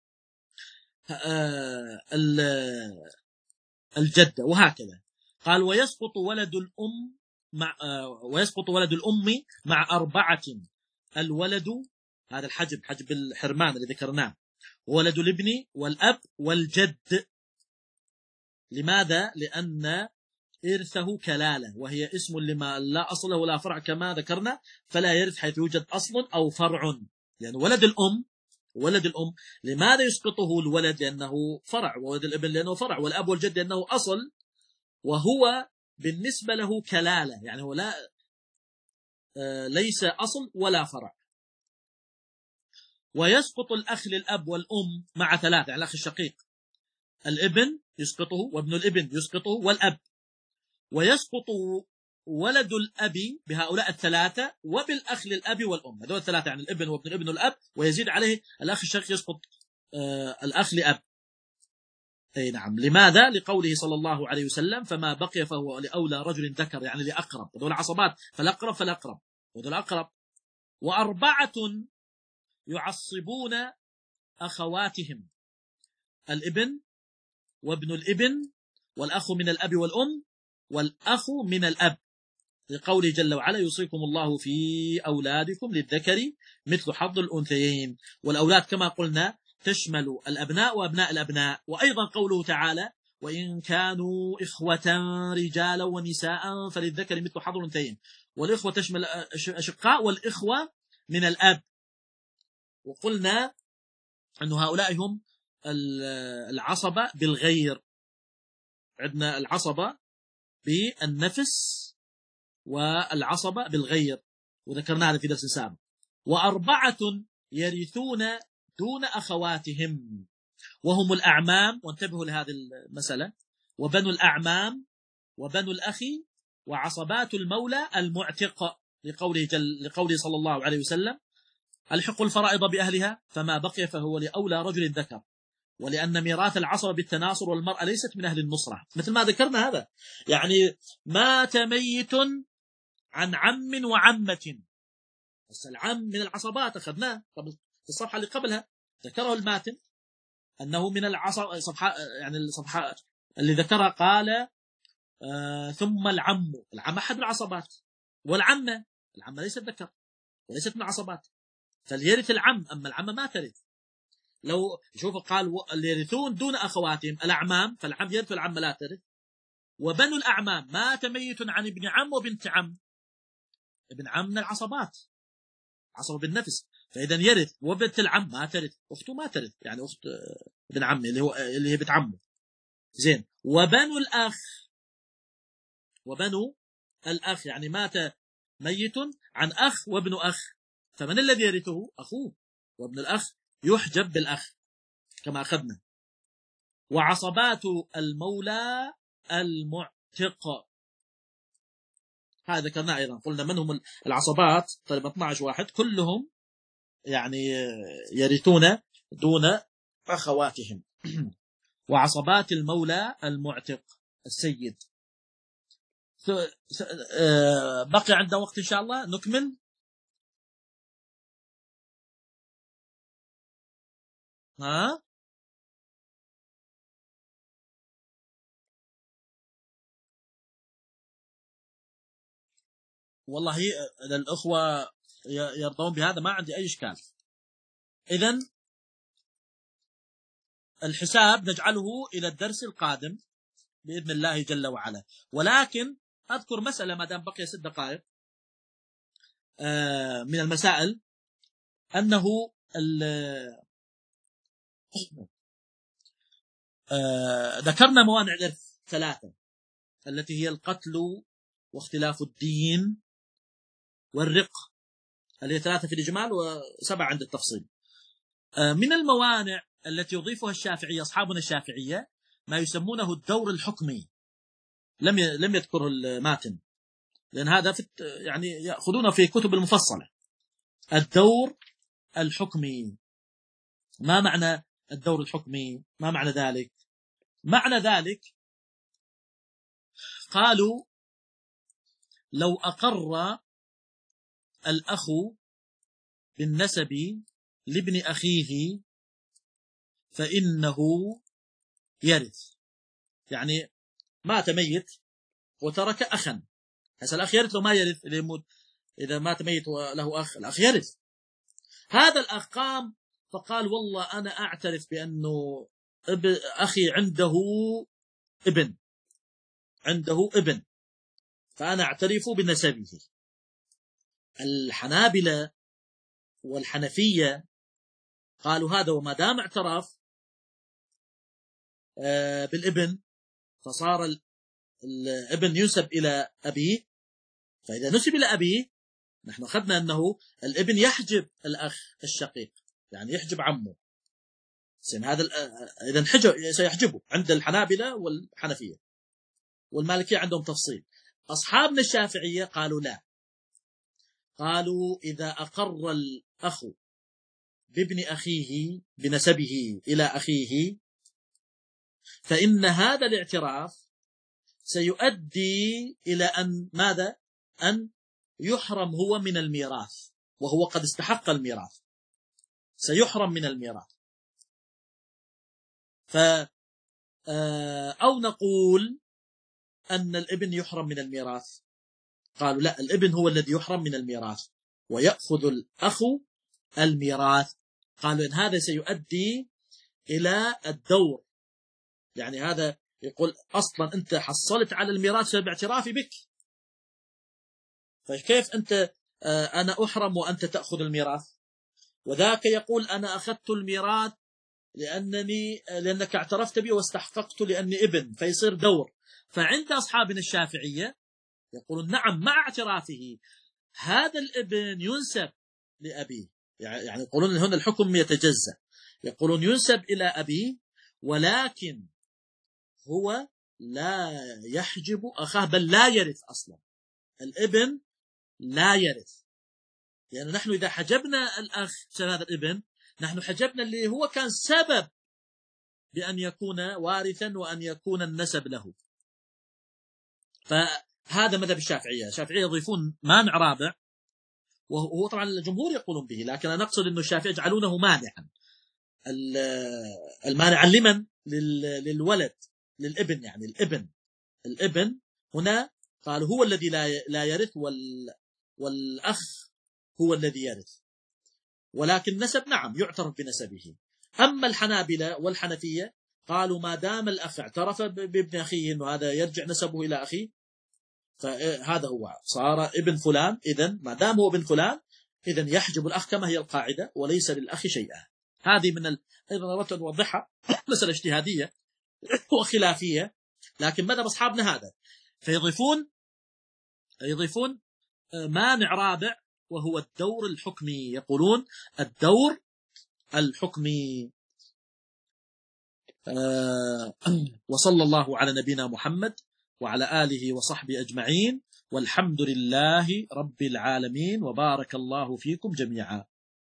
الجدة، وهكذا. قال ويسقط ولد الأم مع ويسقط ولد الأم مع أربعة: الولد، هذا الحجب، حجب الحرمان اللي ذكرناه، ولد الابن والأب والجد. لماذا؟ لأن إرثه كلالة، وهي اسم لما لا أصل ولا فرع كما ذكرنا، فلا يرث حيث يوجد أصل أو فرع. يعني ولد الأم ولد الأم لماذا يسقطه الولد؟ لأنه فرع، وولد الابن لأنه فرع، والأب والجد لأنه أصل، وهو بالنسبة له كلالة، يعني هو لا آه ليس أصل ولا فرع. ويسقط الأخ للأب والأم مع ثلاثة، يعني الأخ الشقيق، الابن يسقطه وابن الابن يسقطه والأب. ويسقط ولد الأب بهؤلاء الثلاثة وبالأخ للأب والأم، هذول الثلاثة يعني الابن وابن الابن والأب، ويزيد عليه الأخ الشقيق يسقط آه الأخ لأب. أي نعم. لماذا؟ لقوله صلى الله عليه وسلم فما بقي فهو لأولى رجل ذكر، يعني لأقرب، هذول عصبات، فالأقرب فالأقرب، هذول أقرب. وأربعة يعصبون أخواتهم: الابن وابن الابن والأخ من الأب والأم والأخ من الأب، لقوله جل وعلا يوصيكم الله في أولادكم للذكر مثل حظ الأنثيين. والأولاد كما قلنا تشمل الأبناء وأبناء الأبناء. وأيضا قوله تعالى وإن كانوا إخوة رجالا ونساء فللذكر مثل حظ الأنثيين. والإخوة تشمل أشقاء والإخوة من الأب. وقلنا أن هؤلاء هم العصبة بالغير. عندنا العصبة بالنفس والعصبة بالغير، وذكرنا هذا في درس سابق. وأربعة يرثون دون أخواتهم وهم الأعمام، وانتبهوا لهذه المسألة، وبنو الأعمام وبنو الأخ وعصبات المولى المعتق، لقوله, جل لقوله صلى الله عليه وسلم الحق الفرائض بأهلها فما بقي فهو لأولى رجل ذكر. ولأن ميراث العصبة بالتناصر والمرأة ليست من أهل النصرة، مثل ما ذكرنا هذا. يعني مات ميت عن عم وعمة، بس العم من العصبات أخذناه قبل في الصفحة اللي قبلها، ذكره الماتن أنه من العصب، صفحة يعني الصفحة اللي ذكرها قال آه ثم العم، العم أحد العصبات، والعمة، العمة ليست ذكر وليست من العصبات، فليرث العم، أما العمة ما ترث. لو شوفوا قال اللي يرثون دون أخواتهم الأعمام، فالعم يرث العمة لا ترث. وبنو الأعمام مات ميت عن ابن عم وبنت عم، ابن عم من العصبات، عصبة بالنفس، فإذا يرث. وبنت العم ما ترث، أخته ما ترث، يعني أخت ابن عمه اللي هو اللي هي بنت عمه. زين. وبنو الأخ، وبنو الأخ يعني مات ميت عن أخ وابن أخ، فمن الذي يرثه؟ أخوه، وابن الأخ يحجب بالأخ كما أخذنا. وعصبات المولى المعتق، هذا ذكرنا أيضا، قلنا من هم العصبات طيب اثنا عشر واحد، كلهم يعني يرثون دون أخواتهم. وعصبات المولى المعتق السيد. بقي عندنا وقت إن شاء الله نكمل. ها والله الأخوة يرضون بهذا، ما عندي أي إشكال. إذن الحساب نجعله إلى الدرس القادم بإذن الله جل وعلا. ولكن أذكر مسألة ما دام بقي ست دقائق من المسائل، أنه ذكرنا موانع الإرث ثلاثة التي هي القتل واختلاف الدين والرق، اللي هي ثلاثة في الإجمال وسبعة عند التفصيل. من الموانع التي يضيفها الشافعية أصحابنا الشافعية ما يسمونه الدور الحكمي، لم لم يذكره الماتن لأن هذا في يعني يأخذونه في كتب المفصلة. الدور الحكمي، ما معنى الدور الحكمي؟ ما معنى ذلك؟ معنى ذلك قالوا لو أقر الأخ بالنسب لابن أخيه فإنه يرث. يعني مات ميت وترك أخا، هسه الأخ يرث لو ما يرث؟ إذا مات ميت وله أخ الأخ يرث. هذا الأخ قام فقال والله أنا أعترف بأنه أخي عنده ابن عنده ابن فأنا أعترف بنسبه. الحنابلة والحنفية قالوا هذا وما دام اعترف بالابن فصار الابن ينسب إلى أبيه، فإذا نسب إلى أبيه نحن أخذنا أنه الابن يحجب الأخ الشقيق، يعني يحجب عمه. سين هذا إذا حجب سيحجبه عند الحنابلة والحنفية، والمالكية عندهم تفصيل. أصحابنا الشافعية قالوا لا، قالوا إذا أقر الأخ بابن أخيه بنسبه إلى أخيه فإن هذا الاعتراف سيؤدي إلى أن ماذا؟ أن يحرم هو من الميراث، وهو قد استحق الميراث، سيحرم من الميراث. ف أو نقول أن الابن يحرم من الميراث. قالوا لا، الابن هو الذي يحرم من الميراث ويأخذ الأخ الميراث. قالوا إن هذا سيؤدي إلى الدور، يعني هذا يقول أصلا أنت حصلت على الميراث باعترافي بك، فكيف أنت أنا أحرم وأنت تأخذ الميراث؟ وذاك يقول أنا أخذت الميراث لأنني لأنك اعترفت بي واستحققت لأني ابن، فيصير دور. فعند أصحابنا الشافعية يقولون نعم مع اعترافه هذا الابن ينسب لأبيه، يعني يقولون هنا الحكم يتجزأ، يقولون ينسب إلى أبيه ولكن هو لا يحجب أخاه، بل لا يرث أصلا. الابن لا يرث، لأن يعني نحن إذا حجبنا الأخ هذا الابن نحن حجبنا اللي هو كان سبب بأن يكون وارثا وأن يكون النسب له. فهذا مذهب الشافعية. الشافعية يضيفون مانع رابع، وهو طبعا الجمهور يقولون به، لكن أنا أقصد أن الشافعية يجعلونه مانعا. المانع لمن؟ للولد، للابن، يعني الابن الابن هنا قالوا هو الذي لا يرث والأخ هو الذي يرث، ولكن نسب نعم يعترف بنسبه. أما الحنابلة والحنفية قالوا ما دام الأخ اعترف بابن أخيه أنه هذا يرجع نسبه إلى أخيه فهذا هو صار ابن فلان، إذن ما دام هو ابن فلان إذن يحجب الأخ كما هي القاعدة وليس للأخ شيئا. هذه من ال... أيضا أردت أن أوضحها، مسألة اجتهادية وخلافية، لكن مذهب أصحابنا هذا. فيضيفون يضيفون مانع رابع وهو الدور الحكمي، يقولون الدور الحكمي. أه وصلى الله على نبينا محمد وعلى آله وصحبه أجمعين، والحمد لله رب العالمين، وبارك الله فيكم جميعا.